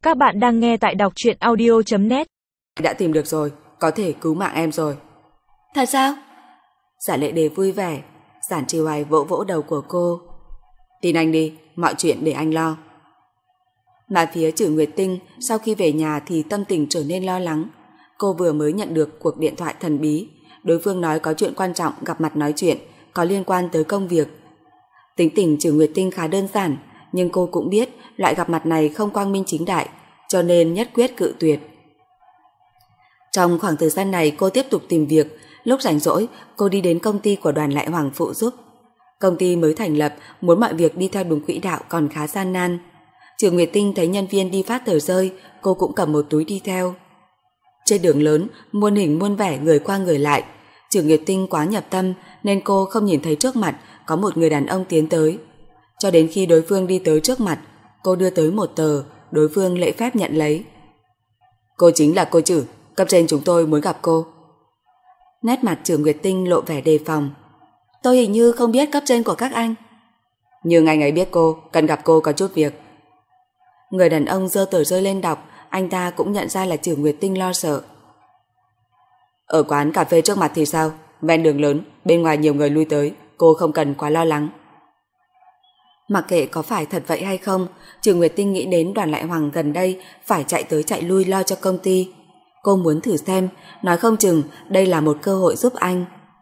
Các bạn đang nghe tại đọc truyện audio.net. Đã tìm được rồi, có thể cứu mạng em rồi. Thật sao? Giả Lệ Đề vui vẻ. Giản Trì Hoài vỗ vỗ đầu của cô. Tin anh đi, mọi chuyện để anh lo. Mà phía Trử Nguyệt Tinh sau khi về nhà thì tâm tình trở nên lo lắng. Cô vừa mới nhận được cuộc điện thoại thần bí. Đối phương nói có chuyện quan trọng gặp mặt nói chuyện, có liên quan tới công việc. Tính tình Trử Nguyệt Tinh khá đơn giản, nhưng cô cũng biết loại gặp mặt này không quang minh chính đại, cho nên nhất quyết cự tuyệt. Trong khoảng thời gian này cô tiếp tục tìm việc, lúc rảnh rỗi cô đi đến công ty của Đoàn Lại Hoàng phụ giúp. Công ty mới thành lập, muốn mọi việc đi theo đúng quỹ đạo còn khá gian nan. Trử Nguyệt Tinh thấy nhân viên đi phát tờ rơi, cô cũng cầm một túi đi theo. Trên đường lớn, muôn hình muôn vẻ người qua người lại. Trử Nguyệt Tinh quá nhập tâm nên cô không nhìn thấy trước mặt có một người đàn ông tiến tới. Cho đến khi đối phương đi tới trước mặt, cô đưa tới một tờ, đối phương lễ phép nhận lấy. Cô chính là cô Trử, cấp trên chúng tôi muốn gặp cô. Nét mặt Trử Nguyệt Tinh lộ vẻ đề phòng. Tôi hình như không biết cấp trên của các anh. Nhưng anh ấy biết cô, cần gặp cô có chút việc. Người đàn ông giơ tờ rơi lên đọc, anh ta cũng nhận ra là Trử Nguyệt Tinh lo sợ. Ở quán cà phê trước mặt thì sao? Ven đường lớn, bên ngoài nhiều người lui tới, cô không cần quá lo lắng. Mặc kệ có phải thật vậy hay không, Trử Nguyệt Tinh nghĩ đến Đoàn Lại Hoàng gần đây phải chạy tới chạy lui lo cho công ty. Cô muốn thử xem, nói không chừng đây là một cơ hội giúp anh.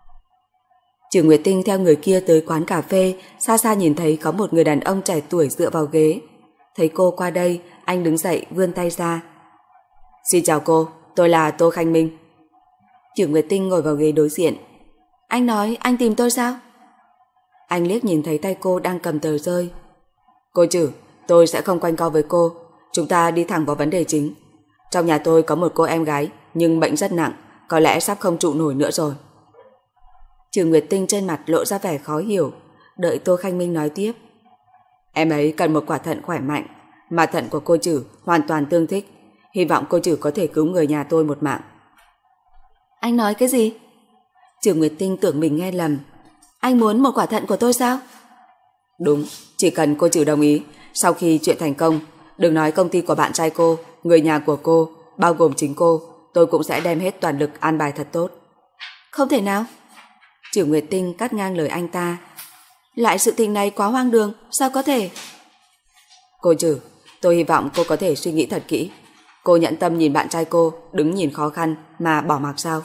Trử Nguyệt Tinh theo người kia tới quán cà phê, xa xa nhìn thấy có một người đàn ông trẻ tuổi dựa vào ghế. Thấy cô qua đây, anh đứng dậy vươn tay ra. Xin chào cô, tôi là Tô Khanh Minh. Trử Nguyệt Tinh ngồi vào ghế đối diện. Anh nói anh tìm tôi sao? Anh liếc nhìn thấy tay cô đang cầm tờ rơi. Cô Trử, tôi sẽ không quanh co với cô. Chúng ta đi thẳng vào vấn đề chính. Trong nhà tôi có một cô em gái, nhưng bệnh rất nặng, có lẽ sắp không trụ nổi nữa rồi. Trử Nguyệt Tinh trên mặt lộ ra vẻ khó hiểu, đợi Tô Khanh Minh nói tiếp. Em ấy cần một quả thận khỏe mạnh, mà thận của cô Trử hoàn toàn tương thích. Hy vọng cô Trử có thể cứu người nhà tôi một mạng. Anh nói cái gì? Trử Nguyệt Tinh tưởng mình nghe lầm. Anh muốn một quả thận của tôi sao? Đúng, chỉ cần cô Trử đồng ý, sau khi chuyện thành công, đừng nói công ty của bạn trai cô, người nhà của cô, bao gồm chính cô, tôi cũng sẽ đem hết toàn lực an bài thật tốt. Không thể nào. Trử Nguyệt Tinh cắt ngang lời anh ta. Lại sự tình này quá hoang đường, sao có thể? Cô Trử, tôi hy vọng cô có thể suy nghĩ thật kỹ. Cô nhẫn tâm nhìn bạn trai cô đứng nhìn khó khăn mà bỏ mặc sao?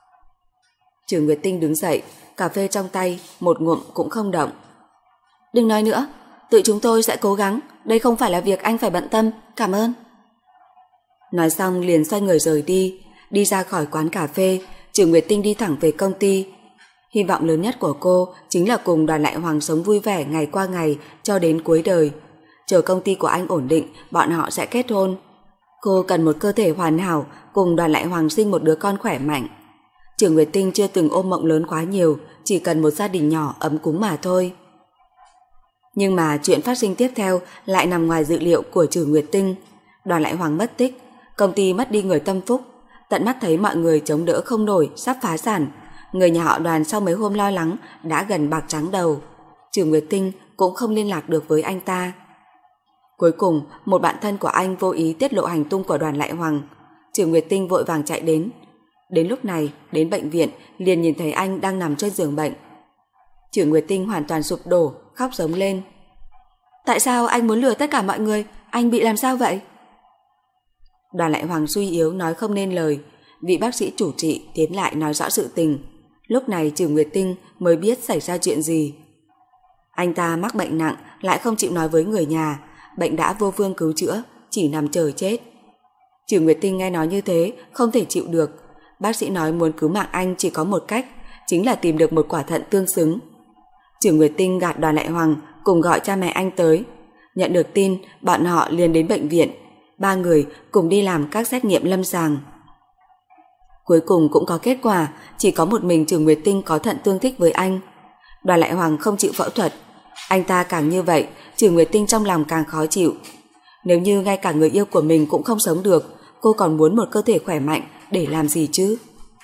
Trử Nguyệt Tinh đứng dậy, cà phê trong tay, một ngụm cũng không động. Đừng nói nữa, tự chúng tôi sẽ cố gắng, đây không phải là việc anh phải bận tâm, cảm ơn. Nói xong liền xoay người rời đi, đi ra khỏi quán cà phê, Trử Nguyệt Tinh đi thẳng về công ty. Hy vọng lớn nhất của cô chính là cùng Đoàn Lại Hoàng sống vui vẻ ngày qua ngày cho đến cuối đời. Chờ công ty của anh ổn định, bọn họ sẽ kết hôn. Cô cần một cơ thể hoàn hảo, cùng Đoàn Lại Hoàng sinh một đứa con khỏe mạnh. Trử Nguyệt Tinh chưa từng ôm mộng lớn quá nhiều, chỉ cần một gia đình nhỏ ấm cúng mà thôi. Nhưng mà chuyện phát sinh tiếp theo lại nằm ngoài dự liệu của Trử Nguyệt Tinh. Đoàn Lại Hoàng mất tích, công ty mất đi người tâm phúc, tận mắt thấy mọi người chống đỡ không nổi, sắp phá sản. Người nhà họ Đoàn sau mấy hôm lo lắng đã gần bạc trắng đầu. Trử Nguyệt Tinh cũng không liên lạc được với anh ta. Cuối cùng, một bạn thân của anh vô ý tiết lộ hành tung của Đoàn Lại Hoàng. Trử Nguyệt Tinh vội vàng chạy đến. Đến lúc này, đến bệnh viện, liền nhìn thấy anh đang nằm trên giường bệnh. Trử Nguyệt Tinh hoàn toàn sụp đổ, khóc giống lên. Tại sao anh muốn lừa tất cả mọi người? Anh bị làm sao vậy? Đoàn Lại Hoàng suy yếu nói không nên lời. Vị bác sĩ chủ trị tiến lại nói rõ sự tình. Lúc này Trử Nguyệt Tinh mới biết xảy ra chuyện gì. Anh ta mắc bệnh nặng, lại không chịu nói với người nhà. Bệnh đã vô phương cứu chữa, chỉ nằm chờ chết. Trử Nguyệt Tinh nghe nói như thế, không thể chịu được. Bác sĩ nói muốn cứu mạng anh chỉ có một cách, chính là tìm được một quả thận tương xứng. Trử Nguyệt Tinh gạt Đoàn Lại Hoàng cùng gọi cha mẹ anh tới. Nhận được tin, bọn họ liền đến bệnh viện. 3 người cùng đi làm các xét nghiệm lâm sàng. Cuối cùng cũng có kết quả, chỉ có một mình Trử Nguyệt Tinh có thận tương thích với anh. Đoàn Lại Hoàng không chịu phẫu thuật. Anh ta càng như vậy, Trử Nguyệt Tinh trong lòng càng khó chịu. Nếu như ngay cả người yêu của mình cũng không sống được, cô còn muốn một cơ thể khỏe mạnh để làm gì chứ?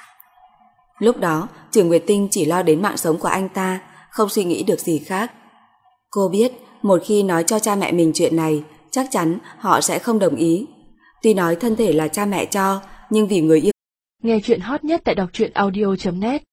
Lúc đó, Trử Nguyệt Tinh chỉ lo đến mạng sống của anh ta, không suy nghĩ được gì khác. Cô biết, một khi nói cho cha mẹ mình chuyện này, chắc chắn họ sẽ không đồng ý. Tuy nói thân thể là cha mẹ cho, nhưng vì người yêu. Nghe chuyện hot nhất tại đọc truyện audio.net